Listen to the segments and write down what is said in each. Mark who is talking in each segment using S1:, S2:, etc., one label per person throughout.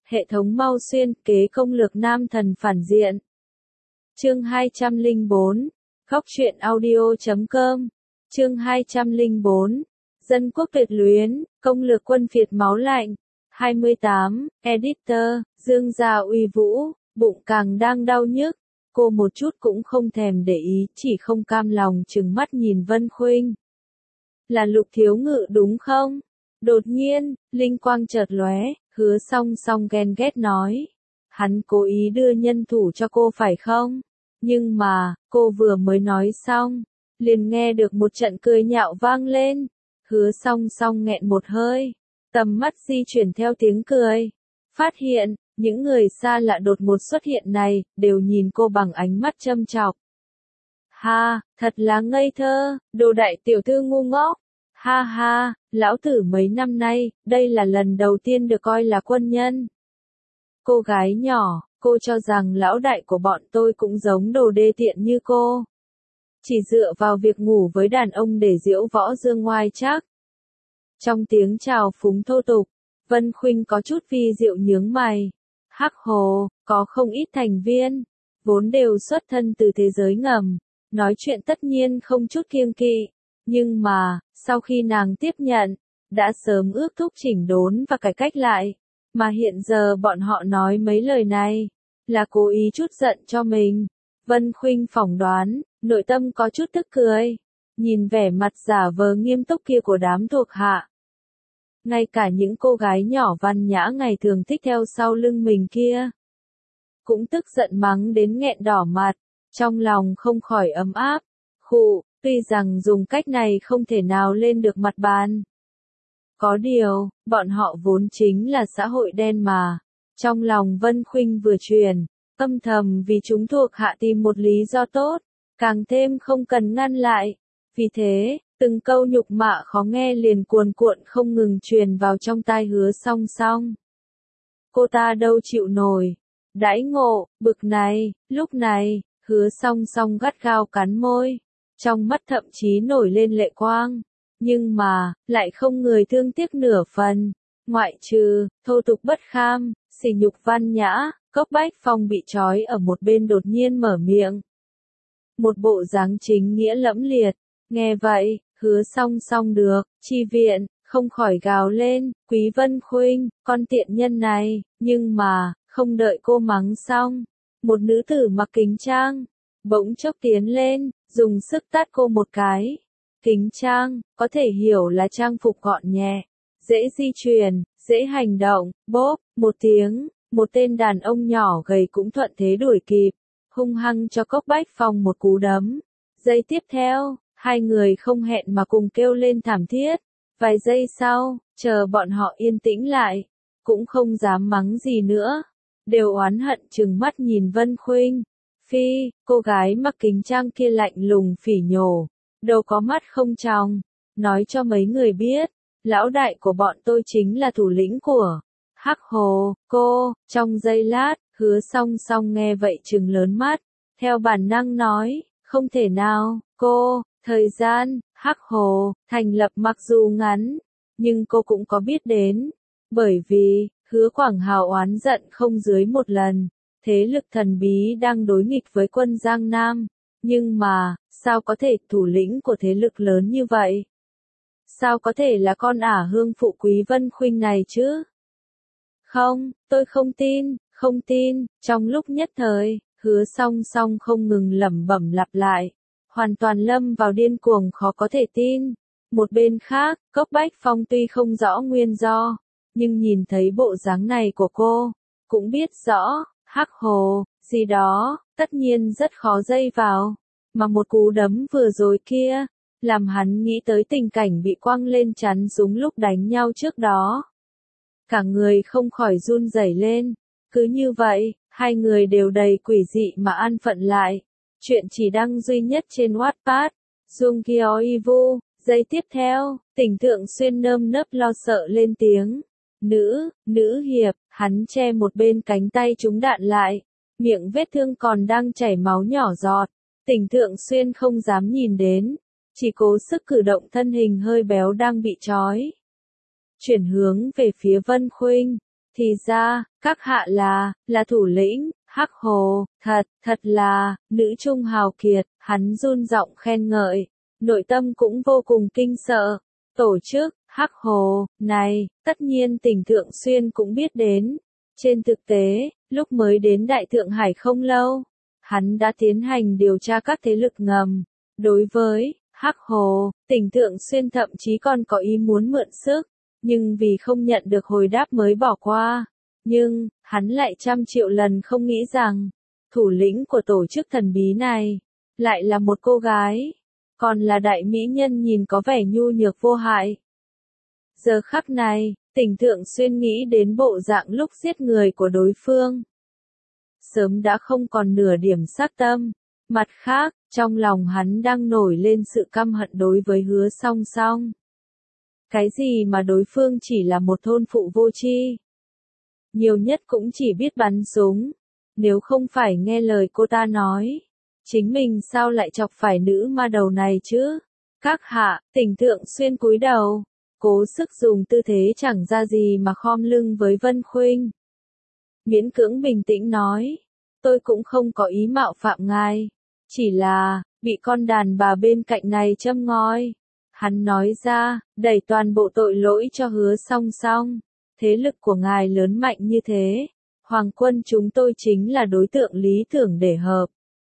S1: Hệ thống mau xuyên kế công lược nam thần phản diện. Chương 204. Góc truyện audio.com. Chương 204. Dân quốc tuyệt luyến, công lược quân phiệt máu lạnh. 28. Editor, Dương gia uy vũ, bụng càng đang đau nhức. Cô một chút cũng không thèm để ý, chỉ không cam lòng trừng mắt nhìn Vân Khuynh. Là Lục thiếu ngự đúng không? Đột nhiên, linh quang chợt lóe, Hứa Song Song ghen ghét nói. Hắn cố ý đưa nhân thủ cho cô phải không? Nhưng mà, cô vừa mới nói xong, liền nghe được một trận cười nhạo vang lên. Hứa Song Song nghẹn một hơi, tầm mắt di chuyển theo tiếng cười. Phát hiện, những người xa lạ đột ngột xuất hiện này, đều nhìn cô bằng ánh mắt châm chọc. Ha, thật là ngây thơ, đồ đại tiểu thư ngu ngốc. Ha ha, lão tử mấy năm nay, đây là lần đầu tiên được coi là quân nhân. Cô gái nhỏ, cô cho rằng lão đại của bọn tôi cũng giống đồ đê tiện như cô. Chỉ dựa vào việc ngủ với đàn ông để diễu võ dương ngoai chắc. Trong tiếng chào phúng thô tục, Vân Khuynh có chút vi diệu nhướng mày. Hắc Hồ, có không ít thành viên, vốn đều xuất thân từ thế giới ngầm, nói chuyện tất nhiên không chút kiêng kỵ. Nhưng mà, sau khi nàng tiếp nhận, đã sớm ước thúc chỉnh đốn và cải cách lại. Mà hiện giờ bọn họ nói mấy lời này, là cố ý chút giận cho mình. Vân Khuynh phỏng đoán, nội tâm có chút tức cười. Nhìn vẻ mặt giả vờ nghiêm túc kia của đám thuộc hạ. Ngay cả những cô gái nhỏ văn nhã ngày thường thích theo sau lưng mình kia. Cũng tức giận mắng đến nghẹn đỏ mặt, trong lòng không khỏi ấm áp. Khụ, tuy rằng dùng cách này không thể nào lên được mặt bàn. Có điều, bọn họ vốn chính là xã hội đen mà. Trong lòng Vân Khuynh vừa truyền, âm thầm vì chúng thuộc hạ tìm một lý do tốt, càng thêm không cần ngăn lại. Vì thế, từng câu nhục mạ khó nghe liền cuồn cuộn không ngừng truyền vào trong tai Hứa Song Song. Cô ta đâu chịu nổi. Đãi ngộ, bực này, lúc này, Hứa Song Song gắt gao cắn môi. Trong mắt thậm chí nổi lên lệ quang. Nhưng mà, lại không người thương tiếc nửa phần. Ngoại trừ, thô tục bất kham, sỉ nhục văn nhã, Cốc Bách Phong bị trói ở một bên đột nhiên mở miệng. Một bộ dáng chính nghĩa lẫm liệt. Nghe vậy, Hứa Song Song được, chi viện, không khỏi gào lên, Quý Vân Khuynh, con tiện nhân này. Nhưng mà, không đợi cô mắng xong, một nữ tử mặc kính trang, bỗng chốc tiến lên, dùng sức tát cô một cái. Kính trang, có thể hiểu là trang phục gọn nhẹ, dễ di chuyển, dễ hành động. Bốp, một tiếng, một tên đàn ông nhỏ gầy cũng thuận thế đuổi kịp, hung hăng cho Cốc Bách Phong một cú đấm. Giây tiếp theo, hai người không hẹn mà cùng kêu lên thảm thiết. Vài giây sau, chờ bọn họ yên tĩnh lại, cũng không dám mắng gì nữa, đều oán hận trừng mắt nhìn Vân Khuynh. Phi, cô gái mặc kính trang kia lạnh lùng phỉ nhổ, đâu có mắt không tròng, nói cho mấy người biết, lão đại của bọn tôi chính là thủ lĩnh của Hắc Hồ. Cô, trong giây lát, Hứa Song Song nghe vậy trừng lớn mắt, theo bản năng nói, không thể nào. Cô, thời gian, Hắc Hồ thành lập mặc dù ngắn, nhưng cô cũng có biết đến, bởi vì, Hứa Quảng Hào oán giận không dưới một lần. Thế lực thần bí đang đối nghịch với quân Giang Nam, nhưng mà, sao có thể thủ lĩnh của thế lực lớn như vậy? Sao có thể là con ả hương phụ Quý Vân Khuynh này chứ? Không, tôi không tin, không tin. Trong lúc nhất thời, Hứa Song Song không ngừng lẩm bẩm lặp lại, hoàn toàn lâm vào điên cuồng khó có thể tin. Một bên khác, Cốc Bách Phong tuy không rõ nguyên do, nhưng nhìn thấy bộ dáng này của cô, cũng biết rõ. Hắc Hồ, gì đó, tất nhiên rất khó dây vào. Mà một cú đấm vừa rồi kia, làm hắn nghĩ tới tình cảnh bị quăng lên chắn súng lúc đánh nhau trước đó. Cả người không khỏi run rẩy lên. Cứ như vậy, hai người đều đầy quỷ dị mà an phận lại. Chuyện chỉ đăng duy nhất trên Wattpad. Dung Kyoivu. Giây tiếp theo, Tỉnh Thượng Xuyên nơm nớp lo sợ lên tiếng. Nữ hiệp, hắn che một bên cánh tay trúng đạn lại, miệng vết thương còn đang chảy máu nhỏ giọt. Tỉnh Thượng Xuyên không dám nhìn đến, chỉ cố sức cử động thân hình hơi béo đang bị trói. Chuyển hướng về phía Vân Khuynh, Thì ra, các hạ là thủ lĩnh, Hắc Hồ, thật là, nữ trung hào kiệt, hắn run giọng khen ngợi, nội tâm cũng vô cùng kinh sợ. Tổ chức, Hắc Hồ, này, tất nhiên Tỉnh Thượng Xuyên cũng biết đến. Trên thực tế, lúc mới đến Đại Thượng Hải không lâu, hắn đã tiến hành điều tra các thế lực ngầm. Đối với Hắc Hồ, Tỉnh Thượng Xuyên thậm chí còn có ý muốn mượn sức, nhưng vì không nhận được hồi đáp mới bỏ qua. Nhưng, hắn lại trăm triệu lần không nghĩ rằng, thủ lĩnh của tổ chức thần bí này, lại là một cô gái, còn là đại mỹ nhân nhìn có vẻ nhu nhược vô hại. Giờ khắc này, Tỉnh Thượng Xuyên nghĩ đến bộ dạng lúc giết người của đối phương. Sớm đã không còn nửa điểm sát tâm. Mặt khác, trong lòng hắn đang nổi lên sự căm hận đối với Hứa Song Song. Cái gì mà đối phương chỉ là một thôn phụ vô tri, nhiều nhất cũng chỉ biết bắn súng. Nếu không phải nghe lời cô ta nói, chính mình sao lại chọc phải nữ ma đầu này chứ? Các hạ, Tỉnh Thượng Xuyên cúi đầu, cố sức dùng tư thế chẳng ra gì mà khom lưng với Vân Khuynh. Miễn cưỡng bình tĩnh nói, tôi cũng không có ý mạo phạm ngài, chỉ là, bị con đàn bà bên cạnh này châm ngòi. Hắn nói ra, đẩy toàn bộ tội lỗi cho Hứa Song Song. Thế lực của ngài lớn mạnh như thế, Hoàng quân chúng tôi chính là đối tượng lý tưởng để hợp.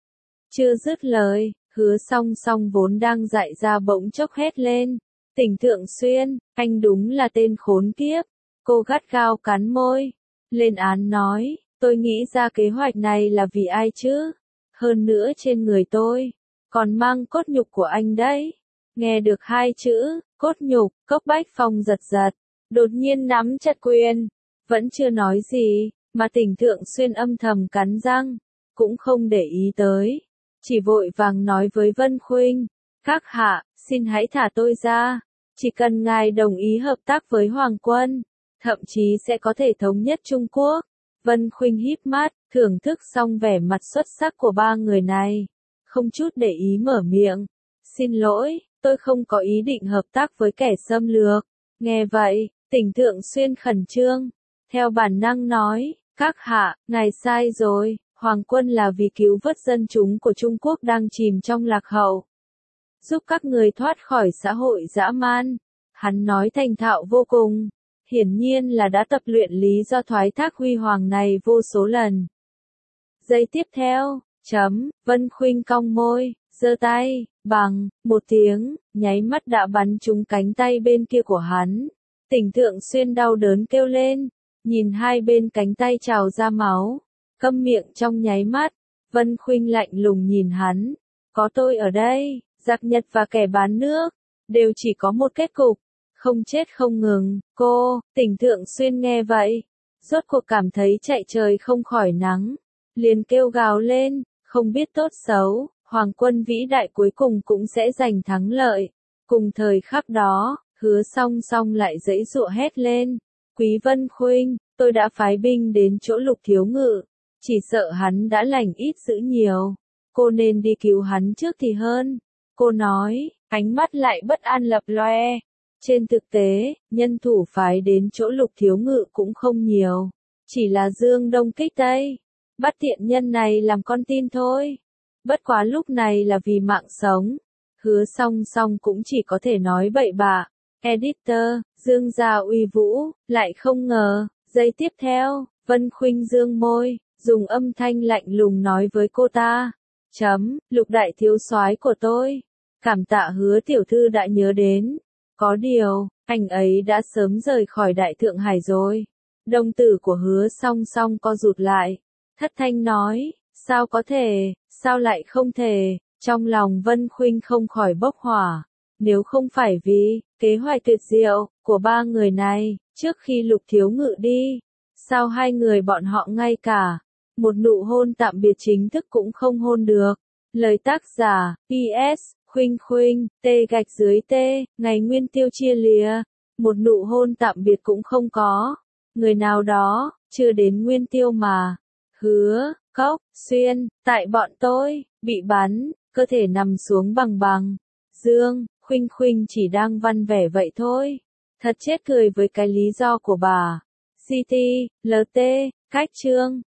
S1: Chưa dứt lời, Hứa Song Song vốn đang dại ra bỗng chốc hét lên. Tỉnh Thượng Xuyên, anh đúng là tên khốn kiếp. Cô gắt gao cắn môi, lên án nói, tôi nghĩ ra kế hoạch này là vì ai chứ? Hơn nữa trên người tôi, còn mang cốt nhục của anh đấy. Nghe được hai chữ, cốt nhục, Cốc Bách Phong giật giật, đột nhiên nắm chặt quyền. Vẫn chưa nói gì, mà Tỉnh Thượng Xuyên âm thầm cắn răng, cũng không để ý tới. Chỉ vội vàng nói với Vân Khuynh, các hạ, xin hãy thả tôi ra. Chỉ cần ngài đồng ý hợp tác với Hoàng quân, thậm chí sẽ có thể thống nhất Trung Quốc. Vân Khuynh híp mắt, thưởng thức xong vẻ mặt xuất sắc của ba người này. Không chút để ý mở miệng. Xin lỗi, tôi không có ý định hợp tác với kẻ xâm lược. Nghe vậy, Tỉnh Thượng Xuyên khẩn trương. Theo bản năng nói, các hạ, ngài sai rồi. Hoàng quân là vì cứu vớt dân chúng của Trung Quốc đang chìm trong lạc hậu, giúp các người thoát khỏi xã hội dã man. Hắn nói thành thạo vô cùng, hiển nhiên là đã tập luyện lý do thoái thác huy hoàng này vô số lần. Giây tiếp theo, Vân Khuynh cong môi, giơ tay, bằng, một tiếng, nháy mắt đã bắn trúng cánh tay bên kia của hắn. Tỉnh Thượng Xuyên đau đớn kêu lên, nhìn hai bên cánh tay trào ra máu, câm miệng trong nháy mắt. Vân Khuynh lạnh lùng nhìn hắn, có tôi ở đây, giặc Nhật và kẻ bán nước, đều chỉ có một kết cục, không chết không ngừng. Cô, Tỉnh Thượng Xuyên nghe vậy, rốt cuộc cảm thấy chạy trời không khỏi nắng, liền kêu gào lên, không biết tốt xấu, Hoàng quân vĩ đại cuối cùng cũng sẽ giành thắng lợi. Cùng thời khắc đó, Hứa Song Song lại giãy giụa hét lên, Quý Vân Khuynh, tôi đã phái binh đến chỗ Lục thiếu ngự, chỉ sợ hắn đã lành ít dữ nhiều, cô nên đi cứu hắn trước thì hơn. Cô nói, ánh mắt lại bất an lập loe. Trên thực tế, nhân thủ phái đến chỗ Lục thiếu ngự cũng không nhiều, chỉ là Dương Đông kích Tây, bắt tiện nhân này làm con tin thôi. Bất quá lúc này là vì mạng sống. Hứa Song Song cũng chỉ có thể nói bậy bạ. Editor, Dương gia uy vũ, lại không ngờ. Giây tiếp theo, Vân Khuynh dương môi, dùng âm thanh lạnh lùng nói với cô ta. Lục đại thiếu soái của tôi. Cảm tạ Hứa tiểu thư đã nhớ đến. Có điều, anh ấy đã sớm rời khỏi Đại Thượng Hải rồi. Đồng tử của Hứa Song Song co rụt lại. Thất thanh nói, sao có thể, sao lại không thể. Trong lòng Vân Khuynh không khỏi bốc hỏa. Nếu không phải vì kế hoạch tuyệt diệu của ba người này, trước khi Lục thiếu ngự đi, sao hai người bọn họ ngay cả một nụ hôn tạm biệt chính thức cũng không hôn được. Lời tác giả, PS, Khuynh Khuynh, T_, ngày nguyên tiêu chia lìa, một nụ hôn tạm biệt cũng không có. Người nào đó, chưa đến nguyên tiêu mà. Hứa, Cốc, Xuyên, tại bọn tôi, bị bắn, cơ thể nằm xuống bằng bằng. Dương, Khuynh Khuynh chỉ đang văn vẻ vậy thôi. Thật chết cười với cái lý do của bà. CT, LT, cách chương.